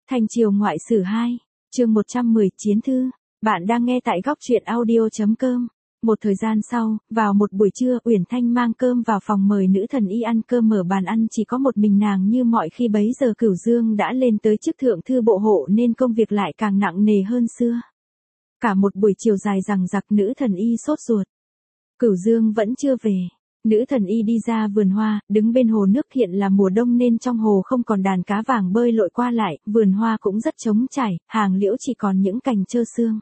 Thanh Triều Ngoại Sử 2, chương 110 Chiến Thư. Bạn đang nghe tại góc truyện audio.com. Một thời gian sau, vào một buổi trưa, Uyển Thanh mang cơm vào phòng mời nữ thần y ăn cơm. Mở bàn ăn chỉ có một mình nàng như mọi khi. Bấy giờ Cửu Dương đã lên tới chức thượng thư bộ hộ nên công việc lại càng nặng nề hơn xưa. Cả một buổi chiều dài dằng dặc, nữ thần y sốt ruột. Cửu Dương vẫn chưa về. Nữ thần y đi ra vườn hoa, đứng bên hồ nước. Hiện là mùa đông nên trong hồ không còn đàn cá vàng bơi lội qua lại, vườn hoa cũng rất trống trải, hàng liễu chỉ còn những cành trơ xương.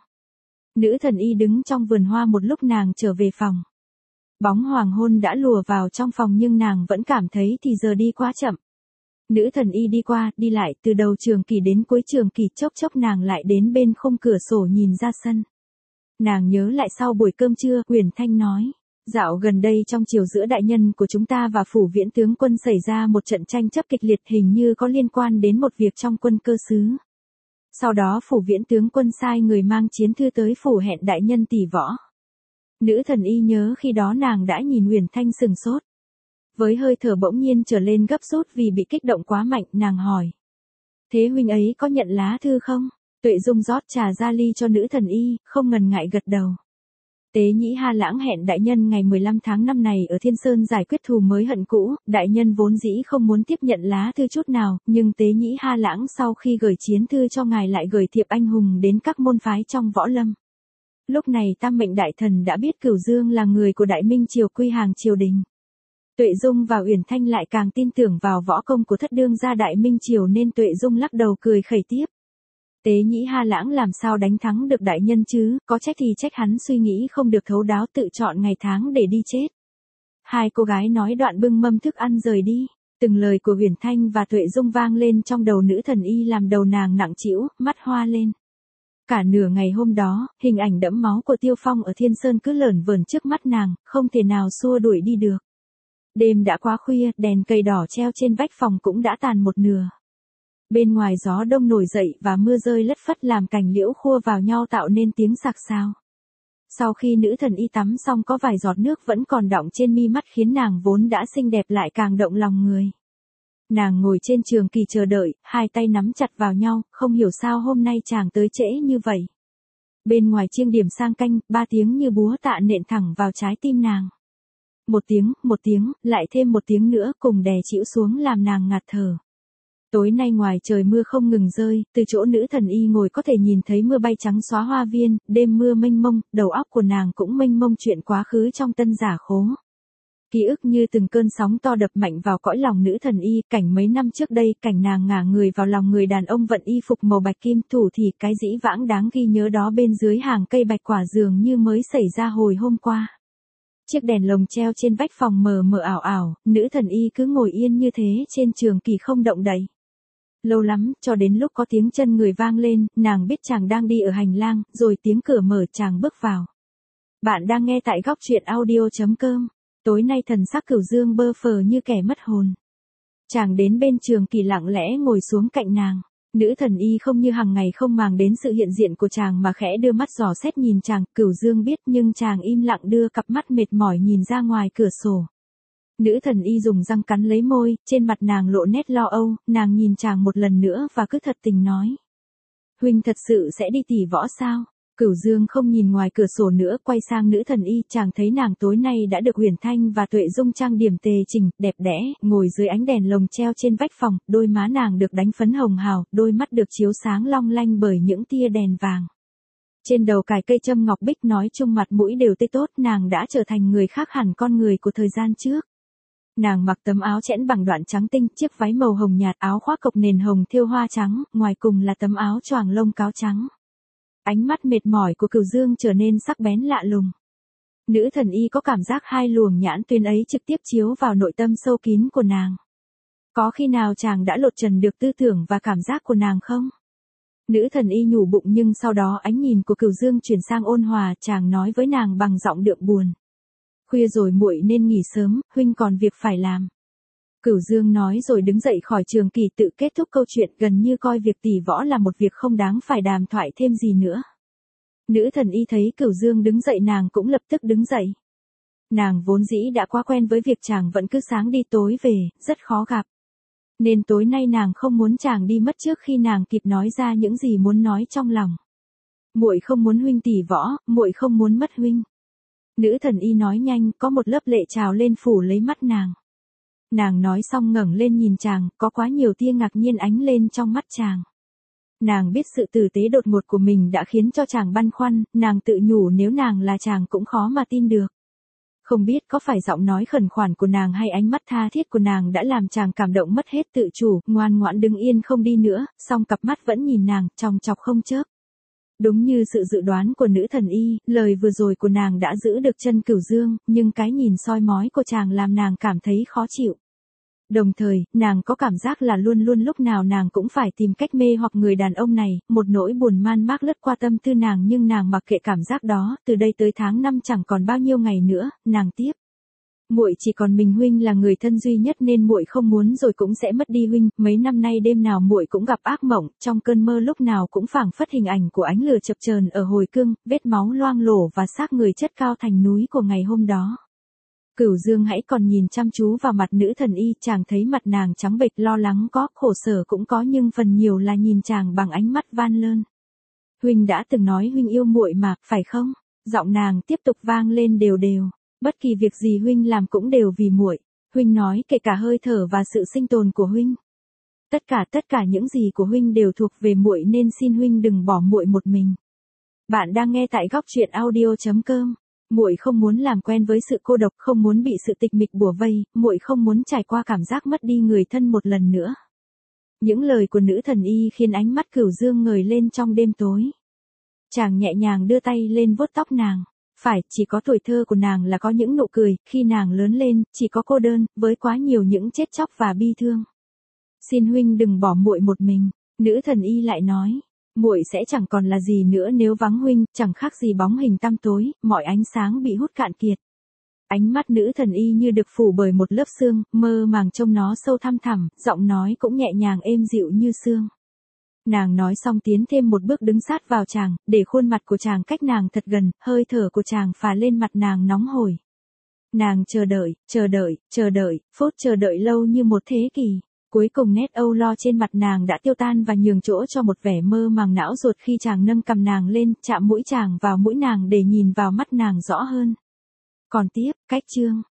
Nữ thần y đứng trong vườn hoa một lúc nàng trở về phòng. Bóng hoàng hôn đã lùa vào trong phòng nhưng nàng vẫn cảm thấy thì giờ đi quá chậm. Nữ thần y đi qua, đi lại, từ đầu trường kỳ đến cuối trường kỳ, chốc chốc nàng lại đến bên khung cửa sổ nhìn ra sân. Nàng nhớ lại sau buổi cơm trưa, Uyển Thanh nói. Dạo gần đây trong triều giữa đại nhân của chúng ta và phủ viễn tướng quân xảy ra một trận tranh chấp kịch liệt, hình như có liên quan đến một việc trong quân cơ xứ. Sau đó phủ viễn tướng quân sai người mang chiến thư tới phủ hẹn đại nhân tỷ võ. Nữ thần y nhớ khi đó nàng đã nhìn Uyển Thanh sừng sốt. Với hơi thở bỗng nhiên trở lên gấp rút vì bị kích động quá mạnh, nàng hỏi. Thế huynh ấy có nhận lá thư không? Tuệ Dung rót trà ra ly cho nữ thần y, không ngần ngại gật đầu. Tế Nhĩ Ha Lãng hẹn đại nhân ngày 15 tháng 5 này ở Thiên Sơn giải quyết thù mới hận cũ. Đại nhân vốn dĩ không muốn tiếp nhận lá thư chút nào, nhưng Tế Nhĩ Ha Lãng sau khi gửi chiến thư cho ngài lại gửi thiệp anh hùng đến các môn phái trong võ lâm. Lúc này Tam Mệnh Đại Thần đã biết Cửu Dương là người của Đại Minh triều, quy hàng triều đình. Tuệ Dung và Uyển Thanh lại càng tin tưởng vào võ công của thất đương gia Đại Minh triều nên Tuệ Dung lắc đầu cười khẩy tiếp. Tế Nhĩ Ha Lãng làm sao đánh thắng được đại nhân chứ, có trách thì trách hắn suy nghĩ không được thấu đáo, tự chọn ngày tháng để đi chết. Hai cô gái nói đoạn bưng mâm thức ăn rời đi. Từng lời của Uyển Thanh và Tuệ Dung vang lên trong đầu nữ thần y làm đầu nàng nặng trĩu, mắt hoa lên. Cả nửa ngày hôm đó, hình ảnh đẫm máu của Tiêu Phong ở Thiên Sơn cứ lởn vởn trước mắt nàng, không thể nào xua đuổi đi được. Đêm đã quá khuya, đèn cây đỏ treo trên vách phòng cũng đã tàn một nửa. Bên ngoài gió đông nổi dậy và mưa rơi lất phất làm cành liễu khua vào nhau tạo nên tiếng sạc sào. Sau khi nữ thần y tắm xong có vài giọt nước vẫn còn đọng trên mi mắt khiến nàng vốn đã xinh đẹp lại càng động lòng người. Nàng ngồi trên trường kỳ chờ đợi, hai tay nắm chặt vào nhau, không hiểu sao hôm nay chàng tới trễ như vậy. Bên ngoài chiêng điểm sang canh, 3 tiếng như búa tạ nện thẳng vào trái tim nàng. Một tiếng, lại thêm một tiếng nữa cùng đè chĩu xuống làm nàng ngạt thở. Tối nay ngoài trời mưa không ngừng rơi, từ chỗ nữ thần y ngồi có thể nhìn thấy mưa bay trắng xóa hoa viên, đêm mưa mênh mông, đầu óc của nàng cũng mênh mông chuyện quá khứ trong tân giả khố. Ký ức như từng cơn sóng to đập mạnh vào cõi lòng nữ thần y, cảnh mấy năm trước đây, cảnh nàng ngả người vào lòng người đàn ông vận y phục màu bạch kim, thủ thì cái dĩ vãng đáng ghi nhớ đó bên dưới hàng cây bạch quả dường như mới xảy ra hồi hôm qua. Chiếc đèn lồng treo trên vách phòng mờ mờ ảo ảo, nữ thần y cứ ngồi yên như thế trên trường kỳ không động đậy. Lâu lắm, cho đến lúc có tiếng chân người vang lên, nàng biết chàng đang đi ở hành lang, rồi tiếng cửa mở chàng bước vào. Bạn đang nghe tại góc truyện audio.com. Tối nay thần sắc Cửu Dương bơ phờ như kẻ mất hồn. Chàng đến bên trường kỳ lặng lẽ ngồi xuống cạnh nàng. Nữ thần y không như hàng ngày không màng đến sự hiện diện của chàng mà khẽ đưa mắt dò xét nhìn chàng. Cửu Dương biết nhưng chàng im lặng đưa cặp mắt mệt mỏi nhìn ra ngoài cửa sổ. Nữ thần y dùng răng cắn lấy môi, trên mặt nàng lộ nét lo âu, nàng nhìn chàng một lần nữa và cứ thật tình nói. Huynh thật sự sẽ đi tỷ võ sao? Cửu Dương không nhìn ngoài cửa sổ nữa, quay sang nữ thần y, chàng thấy nàng tối nay đã được Uyển Thanh và Tuệ Dung trang điểm tề chỉnh, đẹp đẽ, ngồi dưới ánh đèn lồng treo trên vách phòng, đôi má nàng được đánh phấn hồng hào, đôi mắt được chiếu sáng long lanh bởi những tia đèn vàng. Trên đầu cài cây châm ngọc bích, nói chung mặt mũi đều tươi tốt, nàng đã trở thành người khác hẳn con người của thời gian trước. Nàng mặc tấm áo chẽn bằng đoạn trắng tinh, chiếc váy màu hồng nhạt, áo khoác cộc nền hồng thêu hoa trắng, ngoài cùng là tấm áo choàng lông cáo trắng. Ánh mắt mệt mỏi của Cửu Dương trở nên sắc bén lạ lùng. Nữ thần y có cảm giác hai luồng nhãn tuyến ấy trực tiếp chiếu vào nội tâm sâu kín của nàng. Có khi nào chàng đã lột trần được tư tưởng và cảm giác của nàng không? Nữ thần y nhủ bụng nhưng sau đó ánh nhìn của Cửu Dương chuyển sang ôn hòa, chàng nói với nàng bằng giọng đượm buồn. Khuya rồi muội nên nghỉ sớm, huynh còn việc phải làm. Cửu Dương nói rồi đứng dậy khỏi trường kỳ, tự kết thúc câu chuyện, gần như coi việc tỷ võ là một việc không đáng phải đàm thoại thêm gì nữa. Nữ thần y thấy Cửu Dương đứng dậy nàng cũng lập tức đứng dậy. Nàng vốn dĩ đã quá quen với việc chàng vẫn cứ sáng đi tối về, rất khó gặp. Nên tối nay nàng không muốn chàng đi mất trước khi nàng kịp nói ra những gì muốn nói trong lòng. Muội không muốn huynh tỉ võ, muội không muốn mất huynh. Nữ thần y nói nhanh, có một lớp lệ trào lên phủ lấy mắt nàng. Nàng nói xong ngẩng lên nhìn chàng, có quá nhiều tia ngạc nhiên ánh lên trong mắt chàng. Nàng biết sự tử tế đột ngột của mình đã khiến cho chàng băn khoăn, nàng tự nhủ nếu nàng là chàng cũng khó mà tin được. Không biết có phải giọng nói khẩn khoản của nàng hay ánh mắt tha thiết của nàng đã làm chàng cảm động mất hết tự chủ, ngoan ngoãn đứng yên không đi nữa, song cặp mắt vẫn nhìn nàng, chòng chọc không chớp. Đúng như sự dự đoán của nữ thần y, lời vừa rồi của nàng đã giữ được chân Cửu Dương, nhưng cái nhìn soi mói của chàng làm nàng cảm thấy khó chịu. Đồng thời, nàng có cảm giác là luôn luôn lúc nào nàng cũng phải tìm cách mê hoặc người đàn ông này, một nỗi buồn man mác lướt qua tâm tư nàng nhưng nàng mặc kệ cảm giác đó, từ đây tới tháng 5 chẳng còn bao nhiêu ngày nữa, nàng tiếp. Muội chỉ còn mình huynh là người thân duy nhất nên muội không muốn rồi cũng sẽ mất đi huynh, mấy năm nay đêm nào muội cũng gặp ác mộng, trong cơn mơ lúc nào cũng phảng phất hình ảnh của ánh lửa chập chờn ở hồi cương, vết máu loang lổ và xác người chất cao thành núi của ngày hôm đó. Cửu Dương hãy còn nhìn chăm chú vào mặt nữ thần y, chàng thấy mặt nàng trắng bệch, lo lắng có, khổ sở cũng có nhưng phần nhiều là nhìn chàng bằng ánh mắt van lơn. Huynh đã từng nói huynh yêu muội mà, phải không? Giọng nàng tiếp tục vang lên đều đều. Bất kỳ việc gì huynh làm cũng đều vì muội. Huynh nói kể cả hơi thở và sự sinh tồn của huynh. Tất cả những gì của huynh đều thuộc về muội nên xin huynh đừng bỏ muội một mình. Bạn đang nghe tại góc truyện audio.com. Muội không muốn làm quen với sự cô độc, không muốn bị sự tịch mịch bủa vây, muội không muốn trải qua cảm giác mất đi người thân một lần nữa. Những lời của nữ thần y khiến ánh mắt Cửu Dương ngời lên trong đêm tối. Chàng nhẹ nhàng đưa tay lên vuốt tóc nàng. Phải, chỉ có tuổi thơ của nàng là có những nụ cười, khi nàng lớn lên, chỉ có cô đơn, với quá nhiều những chết chóc và bi thương. Xin huynh đừng bỏ muội một mình, nữ thần y lại nói. Muội sẽ chẳng còn là gì nữa nếu vắng huynh, chẳng khác gì bóng hình tăm tối, mọi ánh sáng bị hút cạn kiệt. Ánh mắt nữ thần y như được phủ bởi một lớp sương, mơ màng trông nó sâu thăm thẳm, giọng nói cũng nhẹ nhàng êm dịu như sương. Nàng nói xong tiến thêm một bước đứng sát vào chàng, để khuôn mặt của chàng cách nàng thật gần, hơi thở của chàng phả lên mặt nàng nóng hổi. Nàng chờ đợi, phút chờ đợi lâu như một thế kỷ. Cuối cùng nét âu lo trên mặt nàng đã tiêu tan và nhường chỗ cho một vẻ mơ màng não ruột khi chàng nâng cầm nàng lên, chạm mũi chàng vào mũi nàng để nhìn vào mắt nàng rõ hơn. Còn tiếp, cách chương.